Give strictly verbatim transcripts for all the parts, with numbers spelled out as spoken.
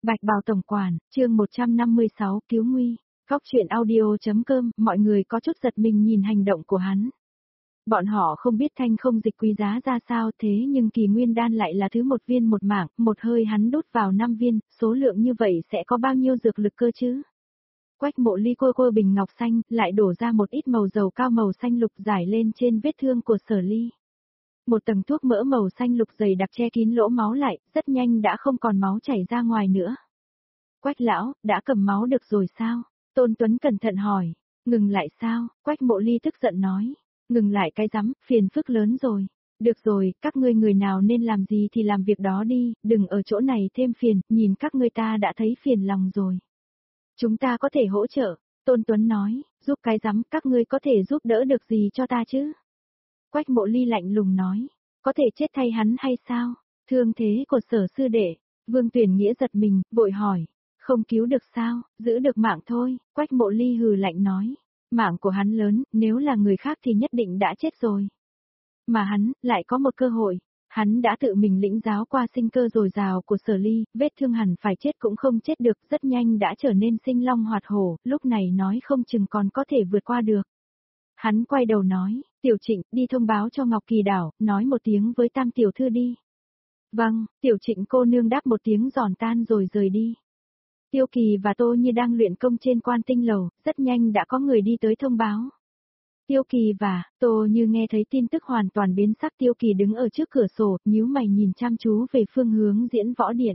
Bạch Bào Tổng Quản, chương một trăm năm mươi sáu, Cứu Nguy. Góc truyện audio.com, mọi người có chút giật mình nhìn hành động của hắn. Bọn họ không biết thanh không dịch quý giá ra sao thế nhưng kỳ nguyên đan lại là thứ một viên một mảng, một hơi hắn đút vào năm viên, số lượng như vậy sẽ có bao nhiêu dược lực cơ chứ? Quách Mộ Ly cô cô bình ngọc xanh, lại đổ ra một ít màu dầu cao màu xanh lục rải lên trên vết thương của Sở Ly. Một tầng thuốc mỡ màu xanh lục dày đặc che kín lỗ máu lại, rất nhanh đã không còn máu chảy ra ngoài nữa. Quách lão, đã cầm máu được rồi sao? Tôn Tuấn cẩn thận hỏi. Ngừng lại sao? Quách Mộ Ly tức giận nói. Ngừng lại cái rắm, phiền phức lớn rồi. Được rồi, các ngươi người nào nên làm gì thì làm việc đó đi, đừng ở chỗ này thêm phiền, nhìn các ngươi ta đã thấy phiền lòng rồi. Chúng ta có thể hỗ trợ, Tôn Tuấn nói, giúp cái rắm, các ngươi có thể giúp đỡ được gì cho ta chứ? Quách Mộ Ly lạnh lùng nói, có thể chết thay hắn hay sao? Thương thế của Sở sư đệ, Vương Tuyển Nghĩa giật mình, vội hỏi, không cứu được sao, giữ được mạng thôi, Quách Mộ Ly hừ lạnh nói, mạng của hắn lớn, nếu là người khác thì nhất định đã chết rồi. Mà hắn, lại có một cơ hội, hắn đã tự mình lĩnh giáo qua sinh cơ dồi dào của Sở Ly, vết thương hẳn phải chết cũng không chết được, rất nhanh đã trở nên sinh long hoạt hổ, lúc này nói không chừng còn có thể vượt qua được. Hắn quay đầu nói, Tiểu Trịnh, đi thông báo cho Ngọc Kỳ Đảo, nói một tiếng với Tam Tiểu Thư đi. Vâng, Tiểu Trịnh cô nương đáp một tiếng giòn tan rồi rời đi. Tiêu Kỳ và Tô Như đang luyện công trên Quan Tinh Lầu, rất nhanh đã có người đi tới thông báo. Tiêu Kỳ và Tô Như nghe thấy tin tức hoàn toàn biến sắc. Tiêu Kỳ đứng ở trước cửa sổ, nhíu mày nhìn chăm chú về phương hướng diễn võ điện.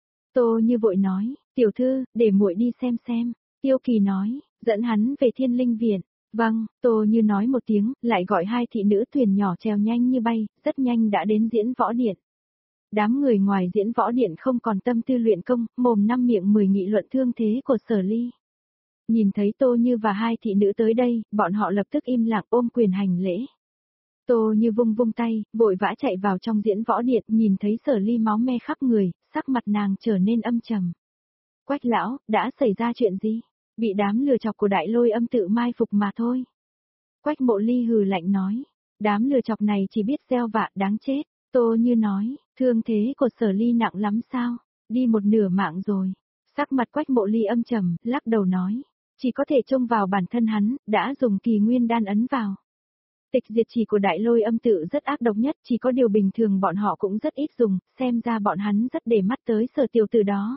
Tô Như vội nói, Tiểu Thư, để muội đi xem xem. Tiêu Kỳ nói, dẫn hắn về Thiên Linh Viện. Vâng, Tô Như nói một tiếng, lại gọi hai thị nữ thuyền nhỏ trèo nhanh như bay, rất nhanh đã đến diễn võ điện. Đám người ngoài diễn võ điện không còn tâm tư luyện công, mồm năm miệng mười nghị luận thương thế của Sở Ly. Nhìn thấy Tô Như và hai thị nữ tới đây, bọn họ lập tức im lặng ôm quyền hành lễ. Tô Như vung vung tay, vội vã chạy vào trong diễn võ điện, nhìn thấy Sở Ly máu me khắp người, sắc mặt nàng trở nên âm trầm. Quách lão, đã xảy ra chuyện gì? Bị đám lừa chọc của Đại Lôi Âm tự mai phục mà thôi. Quách Mộ Ly hừ lạnh nói, đám lừa chọc này chỉ biết gieo vạ đáng chết. Tô Như nói, thương thế của Sở Ly nặng lắm sao? Đi một nửa mạng rồi. Sắc mặt Quách Mộ Ly âm trầm, lắc đầu nói, chỉ có thể trông vào bản thân hắn, đã dùng kỳ nguyên đan ấn vào. Tịch diệt chỉ của Đại Lôi Âm tự rất ác độc nhất, chỉ có điều bình thường bọn họ cũng rất ít dùng, xem ra bọn hắn rất để mắt tới Sở tiểu tử đó.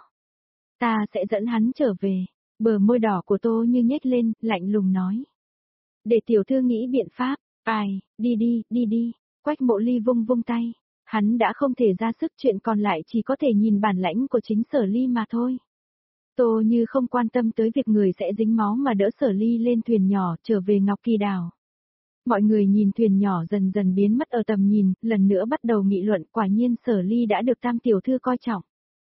Ta sẽ dẫn hắn trở về. Bờ môi đỏ của Tô Như nhếch lên, lạnh lùng nói. Để tiểu thư nghĩ biện pháp, ai, đi đi, đi đi. Quách Mộ Ly vung vung tay. Hắn đã không thể ra sức, chuyện còn lại chỉ có thể nhìn bản lãnh của chính Sở Ly mà thôi. Tô Như không quan tâm tới việc người sẽ dính máu mà đỡ Sở Ly lên thuyền nhỏ trở về Ngọc Kỳ Đảo. Mọi người nhìn thuyền nhỏ dần dần biến mất ở tầm nhìn, lần nữa bắt đầu nghị luận, quả nhiên Sở Ly đã được Tam tiểu thư coi trọng.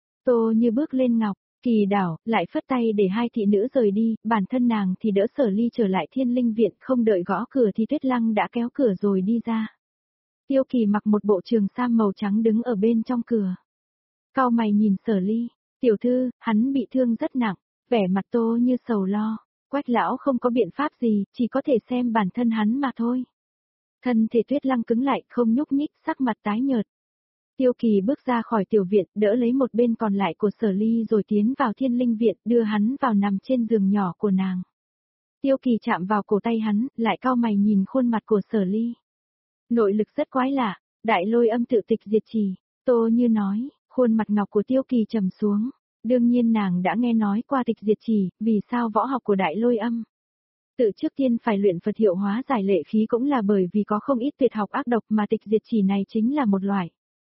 Tô Như bước lên Ngọc Kỳ Đảo, lại phất tay để hai thị nữ rời đi, bản thân nàng thì đỡ Sở Ly trở lại Thiên Linh Viện, không đợi gõ cửa thì Tuyết Lăng đã kéo cửa rồi đi ra. Tiêu Kỳ mặc một bộ trường sam màu trắng đứng ở bên trong cửa. Cau mày nhìn Sở Ly, tiểu thư, hắn bị thương rất nặng, vẻ mặt Tô Như sầu lo, Quách lão không có biện pháp gì, chỉ có thể xem bản thân hắn mà thôi. Thân thể Tuyết Lăng cứng lại, không nhúc nhích, sắc mặt tái nhợt. Tiêu Kỳ bước ra khỏi tiểu viện, đỡ lấy một bên còn lại của Sở Ly rồi tiến vào Thiên Linh Viện, đưa hắn vào nằm trên giường nhỏ của nàng. Tiêu Kỳ chạm vào cổ tay hắn, lại cau mày nhìn khuôn mặt của Sở Ly. Nội lực rất quái lạ, Đại Lôi Âm tự tịch diệt trì, Tô Như nói, khuôn mặt ngọc của Tiêu Kỳ trầm xuống. Đương nhiên nàng đã nghe nói qua tịch diệt trì, vì sao võ học của Đại Lôi Âm tự trước tiên phải luyện Phật hiệu hóa giải lệ khí cũng là bởi vì có không ít tuyệt học ác độc mà tịch diệt trì này chính là một loại.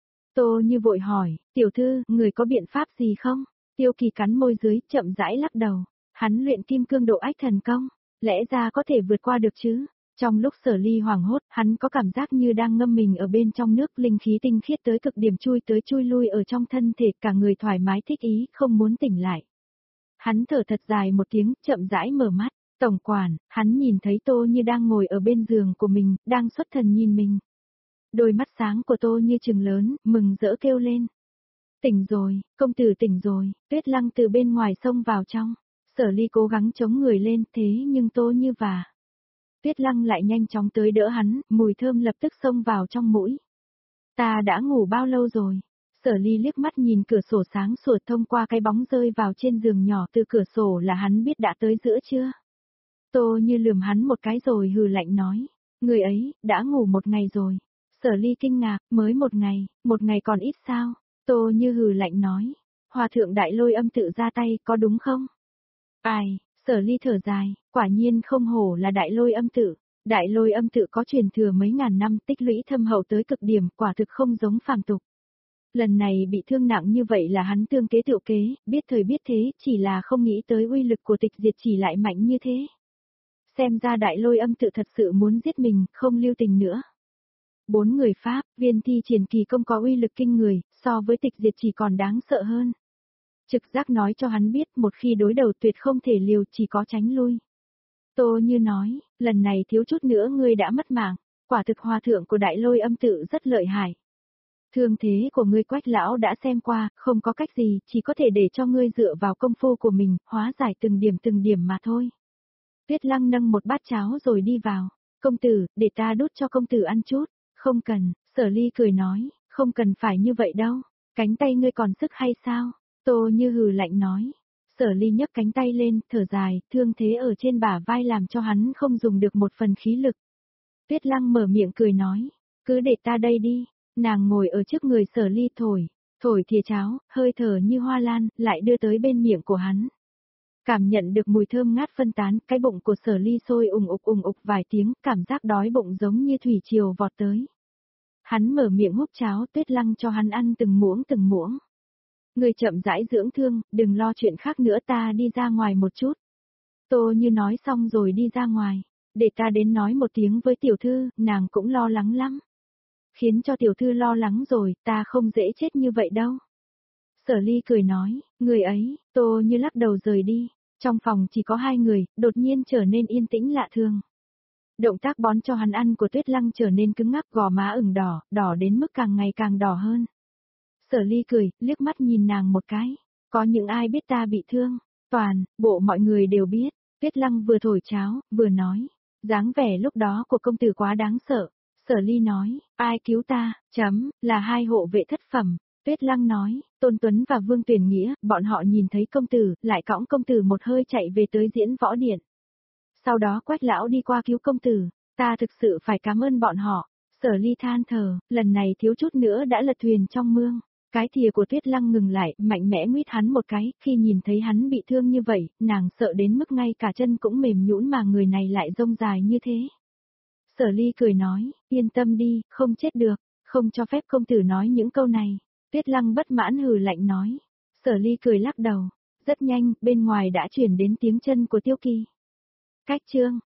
Tô Như vội hỏi, tiểu thư, người có biện pháp gì không? Tiêu Kỳ cắn môi dưới, chậm rãi lắc đầu. Hắn luyện kim cương độ ách thần công, lẽ ra có thể vượt qua được chứ? Trong lúc Sở Ly hoảng hốt, hắn có cảm giác như đang ngâm mình ở bên trong nước, linh khí tinh khiết tới cực điểm chui tới chui lui ở trong thân thể, cả người thoải mái thích ý, không muốn tỉnh lại. Hắn thở thật dài một tiếng, chậm rãi mở mắt. Tổng quản, hắn nhìn thấy Tô Như đang ngồi ở bên giường của mình, đang xuất thần nhìn mình. Đôi mắt sáng của Tô Như trừng lớn, mừng rỡ kêu lên. Tỉnh rồi, công tử tỉnh rồi. Tuyết Lăng từ bên ngoài xông vào trong. Sở Ly cố gắng chống người lên, thế nhưng Tô Như và Tuyết Lăng lại nhanh chóng tới đỡ hắn, mùi thơm lập tức xông vào trong mũi. Ta đã ngủ bao lâu rồi? Sở Ly liếc mắt nhìn cửa sổ sáng sủa thông qua cái bóng rơi vào trên giường nhỏ từ cửa sổ là hắn biết đã tới giữa trưa. Tô Như lườm hắn một cái rồi hừ lạnh nói, người ấy, đã ngủ một ngày rồi. Sở Ly kinh ngạc, mới một ngày, một ngày còn ít sao? Tô Như hừ lạnh nói, Hòa thượng Đại Lôi Âm tự ra tay, có đúng không? Ai, Sở Ly thở dài, quả nhiên không hổ là Đại Lôi Âm tự. Đại Lôi Âm tự có truyền thừa mấy ngàn năm tích lũy thâm hậu tới cực điểm, quả thực không giống phàm tục. Lần này bị thương nặng như vậy là hắn tương kế tựu kế, biết thời biết thế, chỉ là không nghĩ tới uy lực của tịch diệt chỉ lại mạnh như thế. Xem ra Đại Lôi Âm tự thật sự muốn giết mình, không lưu tình nữa. Bốn người Pháp, viên thi triển kỳ công có uy lực kinh người, so với tịch diệt chỉ còn đáng sợ hơn. Trực giác nói cho hắn biết một khi đối đầu tuyệt không thể liều, chỉ có tránh lui. Tô Như nói, lần này thiếu chút nữa ngươi đã mất mạng, quả thực hòa thượng của Đại Lôi Âm tự rất lợi hại. Thương thế của ngươi Quách lão đã xem qua, không có cách gì, chỉ có thể để cho ngươi dựa vào công phu của mình, hóa giải từng điểm từng điểm mà thôi. Tuyết Lăng nâng một bát cháo rồi đi vào, công tử, để ta đút cho công tử ăn chút, không cần, Sở Ly cười nói, không cần phải như vậy đâu, cánh tay ngươi còn sức hay sao, Tô Như hừ lạnh nói. Sở Ly nhấc cánh tay lên, thở dài, thương thế ở trên bả vai làm cho hắn không dùng được một phần khí lực. Tuyết Lăng mở miệng cười nói, cứ để ta đây đi. Nàng ngồi ở trước người Sở Ly thổi, thổi thìa cháo, hơi thở như hoa lan, lại đưa tới bên miệng của hắn. Cảm nhận được mùi thơm ngát phân tán, cái bụng của Sở Ly sôi ùng ục ùng ục vài tiếng, cảm giác đói bụng giống như thủy triều vọt tới. Hắn mở miệng húp cháo, Tuyết Lăng cho hắn ăn từng muỗng từng muỗng. Người chậm rãi dưỡng thương, đừng lo chuyện khác nữa, ta đi ra ngoài một chút. Tô Như nói xong rồi đi ra ngoài, để ta đến nói một tiếng với tiểu thư, nàng cũng lo lắng lắm. Khiến cho tiểu thư lo lắng rồi, ta không dễ chết như vậy đâu. Sở Ly cười nói, người ấy, Tô Như lắc đầu rời đi, trong phòng chỉ có hai người, đột nhiên trở nên yên tĩnh lạ thường. Động tác bón cho hắn ăn của Tuyết Lăng trở nên cứng ngắc, gò má ửng đỏ, đỏ đến mức càng ngày càng đỏ hơn. Sở Ly cười, liếc mắt nhìn nàng một cái, có những ai biết ta bị thương, toàn, bộ mọi người đều biết. Tuyết Lăng vừa thổi cháo, vừa nói, dáng vẻ lúc đó của công tử quá đáng sợ. Sở Ly nói, ai cứu ta, chấm, là hai hộ vệ thất phẩm. Tuyết Lăng nói, Tôn Tuấn và Vương Tuyển Nghĩa, bọn họ nhìn thấy công tử, lại cõng công tử một hơi chạy về tới diễn võ điện. Sau đó Quách lão đi qua cứu công tử, ta thực sự phải cảm ơn bọn họ. Sở Ly than thở, lần này thiếu chút nữa đã lật thuyền trong mương. Cái thìa của Tuyết Lăng ngừng lại, mạnh mẽ nguyết hắn một cái, khi nhìn thấy hắn bị thương như vậy, nàng sợ đến mức ngay cả chân cũng mềm nhũn mà người này lại rông dài như thế. Sở Ly cười nói, yên tâm đi, không chết được, không cho phép công tử nói những câu này. Tuyết Lăng bất mãn hừ lạnh nói. Sở Ly cười lắc đầu. Rất nhanh, bên ngoài đã chuyển đến tiếng chân của Tiêu Kỳ. Cách chương